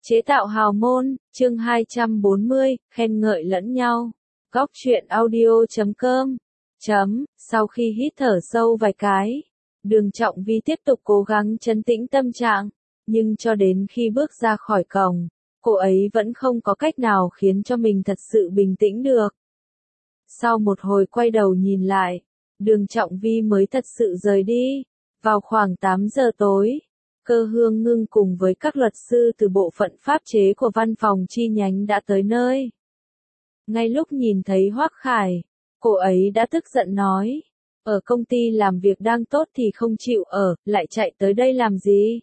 Chế tạo hào môn, chương 240, khen ngợi lẫn nhau. Góc truyện audio.com. Sau khi hít thở sâu vài cái, Đường Trọng Vi tiếp tục cố gắng trấn tĩnh tâm trạng, nhưng cho đến khi bước ra khỏi cổng, cô ấy vẫn không có cách nào khiến cho mình thật sự bình tĩnh được. Sau một hồi quay đầu nhìn lại, Đường Trọng Vi mới thật sự rời đi. Vào khoảng 8 giờ tối, Cơ Hương Ngưng cùng với các luật sư từ bộ phận pháp chế của văn phòng chi nhánh đã tới nơi. Ngay lúc nhìn thấy Hoắc Khải, cô ấy đã tức giận nói, ở công ty làm việc đang tốt thì không chịu ở, lại chạy tới đây làm gì?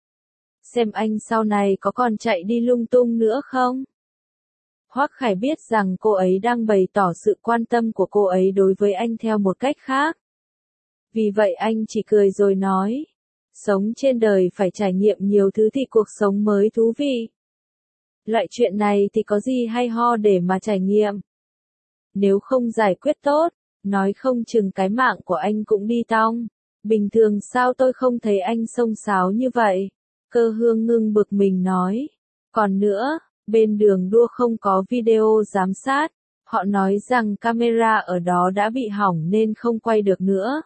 Xem anh sau này có còn chạy đi lung tung nữa không? Hoắc Khải biết rằng cô ấy đang bày tỏ sự quan tâm của cô ấy đối với anh theo một cách khác. Vì vậy anh chỉ cười rồi nói, sống trên đời phải trải nghiệm nhiều thứ thì cuộc sống mới thú vị. Loại chuyện này thì có gì hay ho để mà trải nghiệm. Nếu không giải quyết tốt, nói không chừng cái mạng của anh cũng đi tong. Bình thường sao tôi không thấy anh xông xáo như vậy? Cơ Hương Ngưng bực mình nói. Còn nữa, bên đường đua không có video giám sát. Họ nói rằng camera ở đó đã bị hỏng nên không quay được nữa.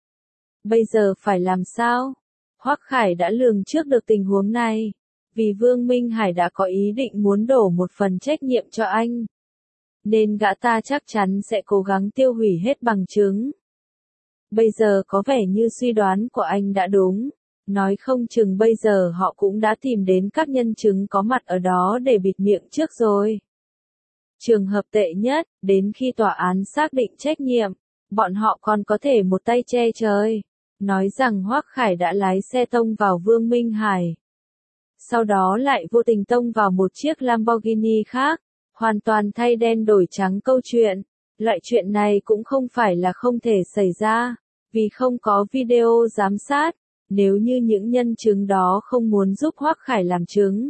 Bây giờ phải làm sao? Hoắc Khải đã lường trước được tình huống này. Vì Vương Minh Hải đã có ý định muốn đổ một phần trách nhiệm cho anh. Nên gã ta chắc chắn sẽ cố gắng tiêu hủy hết bằng chứng. Bây giờ có vẻ như suy đoán của anh đã đúng. Nói không chừng bây giờ họ cũng đã tìm đến các nhân chứng có mặt ở đó để bịt miệng trước rồi. Trường hợp tệ nhất, đến khi tòa án xác định trách nhiệm, bọn họ còn có thể một tay che trời. Nói rằng Hoắc Khải đã lái xe tông vào Vương Minh Hải. Sau đó lại vô tình tông vào một chiếc Lamborghini khác, hoàn toàn thay đen đổi trắng câu chuyện. Loại chuyện này cũng không phải là không thể xảy ra, vì không có video giám sát, nếu như những nhân chứng đó không muốn giúp Hoắc Khải làm chứng.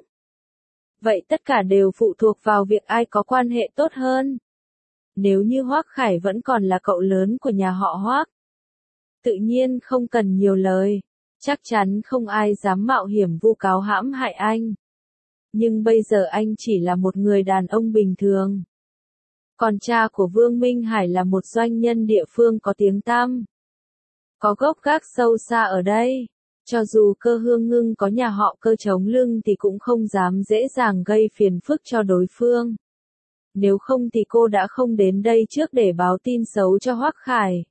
Vậy tất cả đều phụ thuộc vào việc ai có quan hệ tốt hơn. Nếu như Hoắc Khải vẫn còn là cậu lớn của nhà họ Hoắc, tự nhiên không cần nhiều lời, chắc chắn không ai dám mạo hiểm vu cáo hãm hại anh. Nhưng bây giờ anh chỉ là một người đàn ông bình thường. Còn cha của Vương Minh Hải là một doanh nhân địa phương có tiếng tăm. Có gốc gác sâu xa ở đây. Cho dù Cơ Hương Ngưng có nhà họ Cơ chống lưng thì cũng không dám dễ dàng gây phiền phức cho đối phương. Nếu không thì cô đã không đến đây trước để báo tin xấu cho Hoắc Khải.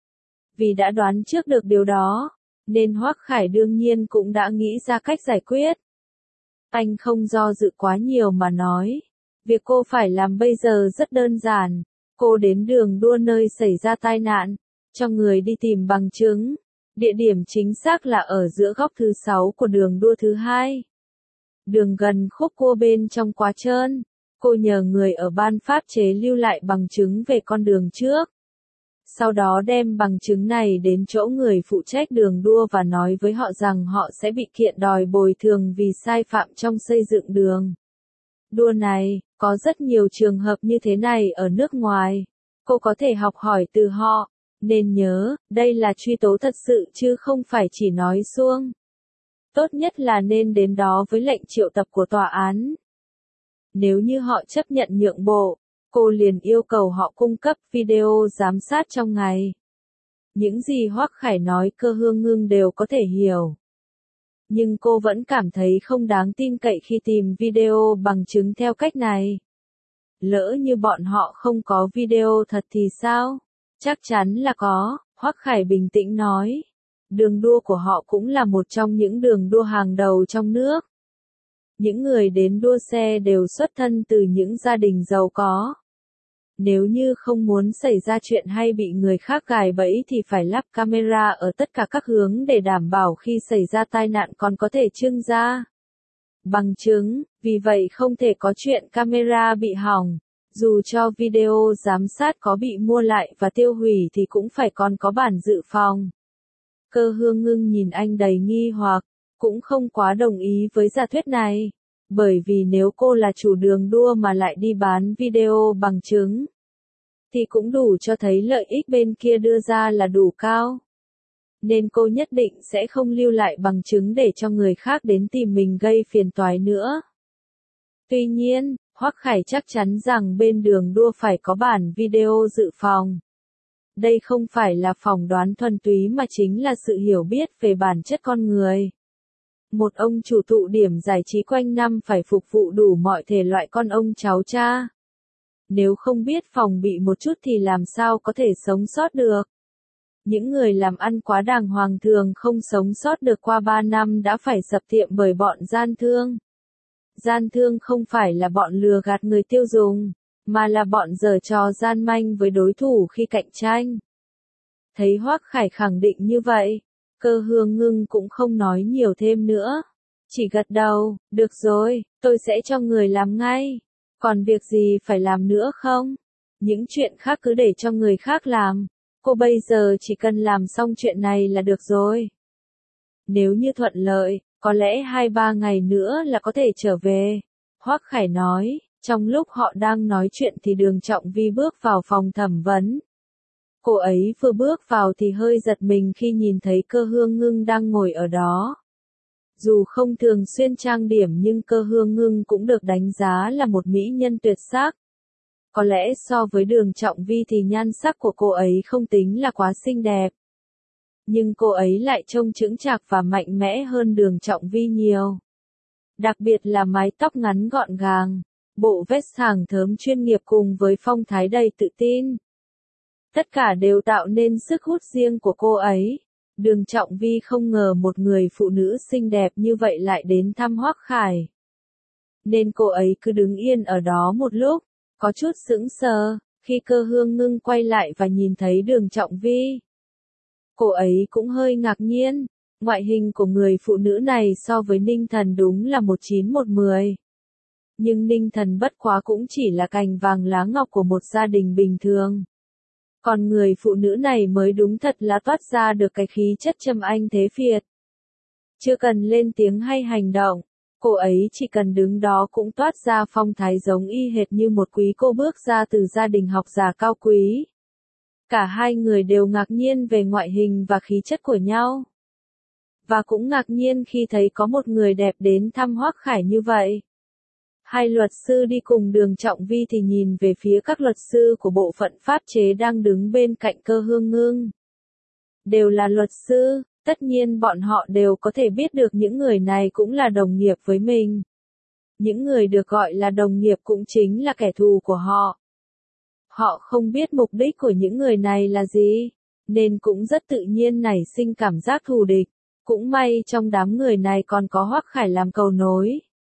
Vì đã đoán trước được điều đó, nên Hoắc Khải đương nhiên cũng đã nghĩ ra cách giải quyết. Anh không do dự quá nhiều mà nói, việc cô phải làm bây giờ rất đơn giản, cô đến đường đua nơi xảy ra tai nạn, cho người đi tìm bằng chứng, địa điểm chính xác là ở giữa góc thứ 6 của đường đua thứ 2. Đường gần khúc cua bên trong quá trơn, cô nhờ người ở ban pháp chế lưu lại bằng chứng về con đường trước. Sau đó đem bằng chứng này đến chỗ người phụ trách đường đua và nói với họ rằng họ sẽ bị kiện đòi bồi thường vì sai phạm trong xây dựng đường đua này. Có rất nhiều trường hợp như thế này ở nước ngoài. Cô có thể học hỏi từ họ. Nên nhớ, đây là truy tố thật sự chứ không phải chỉ nói suông. Tốt nhất là nên đến đó với lệnh triệu tập của tòa án. Nếu như họ chấp nhận nhượng bộ, cô liền yêu cầu họ cung cấp video giám sát trong ngày. Những gì Hoắc Khải nói Cơ Hương Ngưng đều có thể hiểu. Nhưng cô vẫn cảm thấy không đáng tin cậy khi tìm video bằng chứng theo cách này. Lỡ như bọn họ không có video thật thì sao? Chắc chắn là có, Hoắc Khải bình tĩnh nói. Đường đua của họ cũng là một trong những đường đua hàng đầu trong nước. Những người đến đua xe đều xuất thân từ những gia đình giàu có. Nếu như không muốn xảy ra chuyện hay bị người khác gài bẫy thì phải lắp camera ở tất cả các hướng để đảm bảo khi xảy ra tai nạn còn có thể trưng ra bằng chứng, vì vậy không thể có chuyện camera bị hỏng. Dù cho video giám sát có bị mua lại và tiêu hủy thì cũng phải còn có bản dự phòng. Cơ Hương Ngưng nhìn anh đầy nghi hoặc, cũng không quá đồng ý với giả thuyết này. Bởi vì nếu cô là chủ đường đua mà lại đi bán video bằng chứng, thì cũng đủ cho thấy lợi ích bên kia đưa ra là đủ cao. Nên cô nhất định sẽ không lưu lại bằng chứng để cho người khác đến tìm mình gây phiền toái nữa. Tuy nhiên, Hoắc Khải chắc chắn rằng bên đường đua phải có bản video dự phòng. Đây không phải là phỏng đoán thuần túy mà chính là sự hiểu biết về bản chất con người. Một ông chủ tụ điểm giải trí quanh năm phải phục vụ đủ mọi thể loại con ông cháu cha. Nếu không biết phòng bị một chút thì làm sao có thể sống sót được. Những người làm ăn quá đàng hoàng thường không sống sót được qua 3 năm đã phải sập tiệm bởi bọn gian thương. Gian thương không phải là bọn lừa gạt người tiêu dùng, mà là bọn giở trò gian manh với đối thủ khi cạnh tranh. Thấy Hoắc Khải khẳng định như vậy, Cơ Hương Ngưng cũng không nói nhiều thêm nữa. Chỉ gật đầu, được rồi, tôi sẽ cho người làm ngay. Còn việc gì phải làm nữa không? Những chuyện khác cứ để cho người khác làm. Cô bây giờ chỉ cần làm xong chuyện này là được rồi. Nếu như thuận lợi, có lẽ 2-3 ngày nữa là có thể trở về. Hoắc Khải nói, trong lúc họ đang nói chuyện thì Đường Trọng Vi bước vào phòng thẩm vấn. Cô ấy vừa bước vào thì hơi giật mình khi nhìn thấy Cơ Hương Ngưng đang ngồi ở đó. Dù không thường xuyên trang điểm nhưng Cơ Hương Ngưng cũng được đánh giá là một mỹ nhân tuyệt sắc. Có lẽ so với Đường Trọng Vi thì nhan sắc của cô ấy không tính là quá xinh đẹp. Nhưng cô ấy lại trông chững chạc và mạnh mẽ hơn Đường Trọng Vi nhiều. Đặc biệt là mái tóc ngắn gọn gàng, bộ vest hàng thớm chuyên nghiệp cùng với phong thái đầy tự tin. Tất cả đều tạo nên sức hút riêng của cô ấy. Đường Trọng Vi không ngờ một người phụ nữ xinh đẹp như vậy lại đến thăm Hoắc Khải. Nên cô ấy cứ đứng yên ở đó một lúc, có chút sững sờ, khi Cơ Hương Ngưng quay lại và nhìn thấy Đường Trọng Vi. Cô ấy cũng hơi ngạc nhiên, ngoại hình của người phụ nữ này so với Ninh Thần đúng là 1/9/10. Nhưng Ninh Thần bất quá cũng chỉ là cành vàng lá ngọc của một gia đình bình thường. Còn người phụ nữ này mới đúng thật là toát ra được cái khí chất trầm anh thế Việt. Chưa cần lên tiếng hay hành động, cô ấy chỉ cần đứng đó cũng toát ra phong thái giống y hệt như một quý cô bước ra từ gia đình học giả cao quý. Cả hai người đều ngạc nhiên về ngoại hình và khí chất của nhau. Và cũng ngạc nhiên khi thấy có một người đẹp đến thăm Hoắc Khải như vậy. Hai luật sư đi cùng Đường Trọng Vi thì nhìn về phía các luật sư của bộ phận pháp chế đang đứng bên cạnh Cơ Hương Ngưng. Đều là luật sư, tất nhiên bọn họ đều có thể biết được những người này cũng là đồng nghiệp với mình. Những người được gọi là đồng nghiệp cũng chính là kẻ thù của họ. Họ không biết mục đích của những người này là gì, nên cũng rất tự nhiên nảy sinh cảm giác thù địch. Cũng may trong đám người này còn có Hoắc Khải làm cầu nối.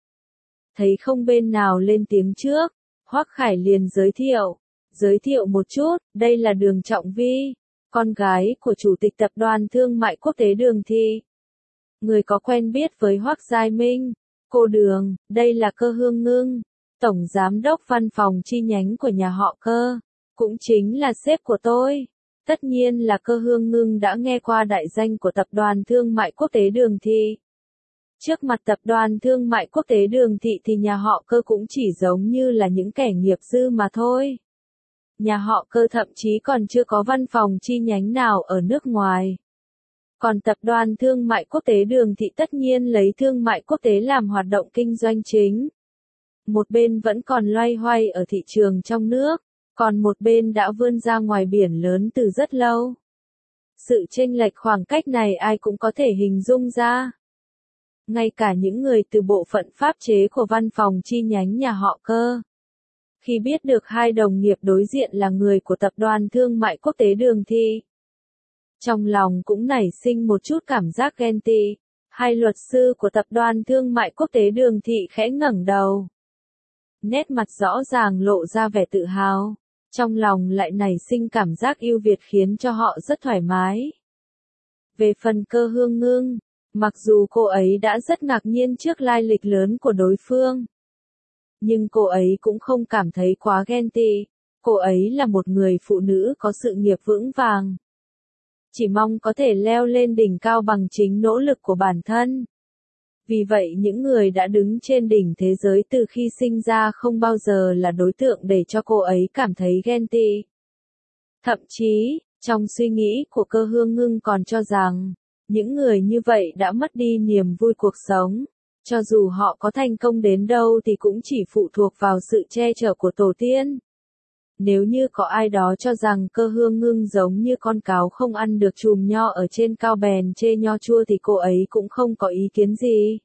Thấy không bên nào lên tiếng trước, Hoắc Khải liền giới thiệu một chút, đây là Đường Trọng Vi, con gái của Chủ tịch Tập đoàn Thương mại Quốc tế Đường Thị. Người có quen biết với Hoắc Giai Minh, cô Đường, đây là Cơ Hương Ngưng, Tổng Giám đốc văn phòng chi nhánh của nhà họ Cơ, cũng chính là sếp của tôi. Tất nhiên là Cơ Hương Ngưng đã nghe qua đại danh của Tập đoàn Thương mại Quốc tế Đường Thị. Trước mặt Tập đoàn Thương mại Quốc tế Đường Thị thì nhà họ Cơ cũng chỉ giống như là những kẻ nghiệp dư mà thôi. Nhà họ Cơ thậm chí còn chưa có văn phòng chi nhánh nào ở nước ngoài. Còn Tập đoàn Thương mại Quốc tế Đường Thị tất nhiên lấy thương mại quốc tế làm hoạt động kinh doanh chính. Một bên vẫn còn loay hoay ở thị trường trong nước, còn một bên đã vươn ra ngoài biển lớn từ rất lâu. Sự chênh lệch khoảng cách này ai cũng có thể hình dung ra. Ngay cả những người từ bộ phận pháp chế của văn phòng chi nhánh nhà họ Cơ. Khi biết được hai đồng nghiệp đối diện là người của Tập đoàn Thương mại Quốc tế Đường Thị, trong lòng cũng nảy sinh một chút cảm giác ghen tị. Hai luật sư của Tập đoàn Thương mại Quốc tế Đường Thị khẽ ngẩng đầu. Nét mặt rõ ràng lộ ra vẻ tự hào. Trong lòng lại nảy sinh cảm giác yêu Việt khiến cho họ rất thoải mái. Về phần Cơ Hương Ngưng, mặc dù cô ấy đã rất ngạc nhiên trước lai lịch lớn của đối phương, nhưng cô ấy cũng không cảm thấy quá ghen tị. Cô ấy là một người phụ nữ có sự nghiệp vững vàng. Chỉ mong có thể leo lên đỉnh cao bằng chính nỗ lực của bản thân. Vì vậy những người đã đứng trên đỉnh thế giới từ khi sinh ra không bao giờ là đối tượng để cho cô ấy cảm thấy ghen tị. Thậm chí, trong suy nghĩ của Cơ Hương Ngưng còn cho rằng, những người như vậy đã mất đi niềm vui cuộc sống. Cho dù họ có thành công đến đâu thì cũng chỉ phụ thuộc vào sự che chở của tổ tiên. Nếu như có ai đó cho rằng Cơ Hương Ngưng giống như con cáo không ăn được chùm nho ở trên cao bèn chê nho chua thì cô ấy cũng không có ý kiến gì.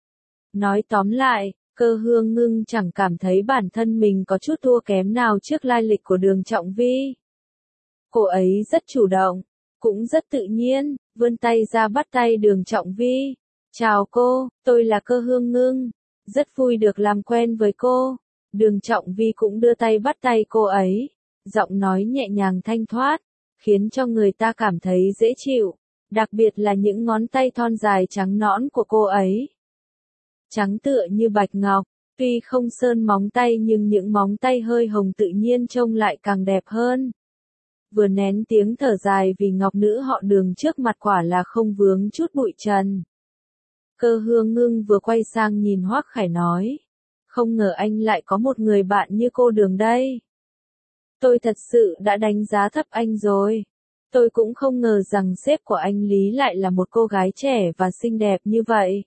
Nói tóm lại, Cơ Hương Ngưng chẳng cảm thấy bản thân mình có chút thua kém nào trước lai lịch của Đường Trọng Vi. Cô ấy rất chủ động, cũng rất tự nhiên, vươn tay ra bắt tay Đường Trọng Vi. Chào cô, tôi là Cơ Hương Ngưng. Rất vui được làm quen với cô. Đường Trọng Vi cũng đưa tay bắt tay cô ấy. Giọng nói nhẹ nhàng thanh thoát, khiến cho người ta cảm thấy dễ chịu. Đặc biệt là những ngón tay thon dài trắng nõn của cô ấy. Trắng tựa như bạch ngọc, tuy không sơn móng tay nhưng những móng tay hơi hồng tự nhiên trông lại càng đẹp hơn. Vừa nén tiếng thở dài vì ngọc nữ họ Đường trước mặt quả là không vướng chút bụi trần. Cơ Hương Ngưng vừa quay sang nhìn Hoắc Khải nói. Không ngờ anh lại có một người bạn như cô Đường đây. Tôi thật sự đã đánh giá thấp anh rồi. Tôi cũng không ngờ rằng sếp của anh Lý lại là một cô gái trẻ và xinh đẹp như vậy.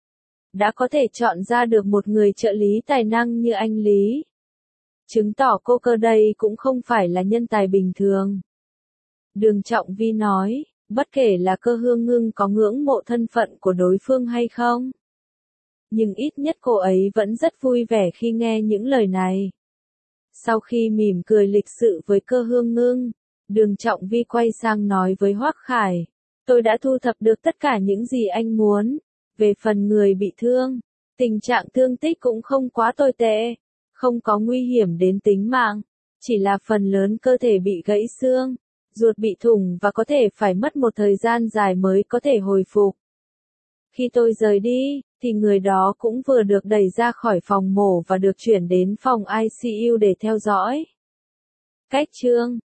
Đã có thể chọn ra được một người trợ lý tài năng như anh Lý. Chứng tỏ cô Cơ đây cũng không phải là nhân tài bình thường. Đường Trọng Vi nói, bất kể là Cơ Hương Ngưng có ngưỡng mộ thân phận của đối phương hay không. Nhưng ít nhất cô ấy vẫn rất vui vẻ khi nghe những lời này. Sau khi mỉm cười lịch sự với Cơ Hương Ngưng, Đường Trọng Vi quay sang nói với Hoắc Khải. Tôi đã thu thập được tất cả những gì anh muốn. Về phần người bị thương, tình trạng thương tích cũng không quá tồi tệ, không có nguy hiểm đến tính mạng, chỉ là phần lớn cơ thể bị gãy xương, ruột bị thủng và có thể phải mất một thời gian dài mới có thể hồi phục. Khi tôi rời đi, thì người đó cũng vừa được đẩy ra khỏi phòng mổ và được chuyển đến phòng ICU để theo dõi. Cách chương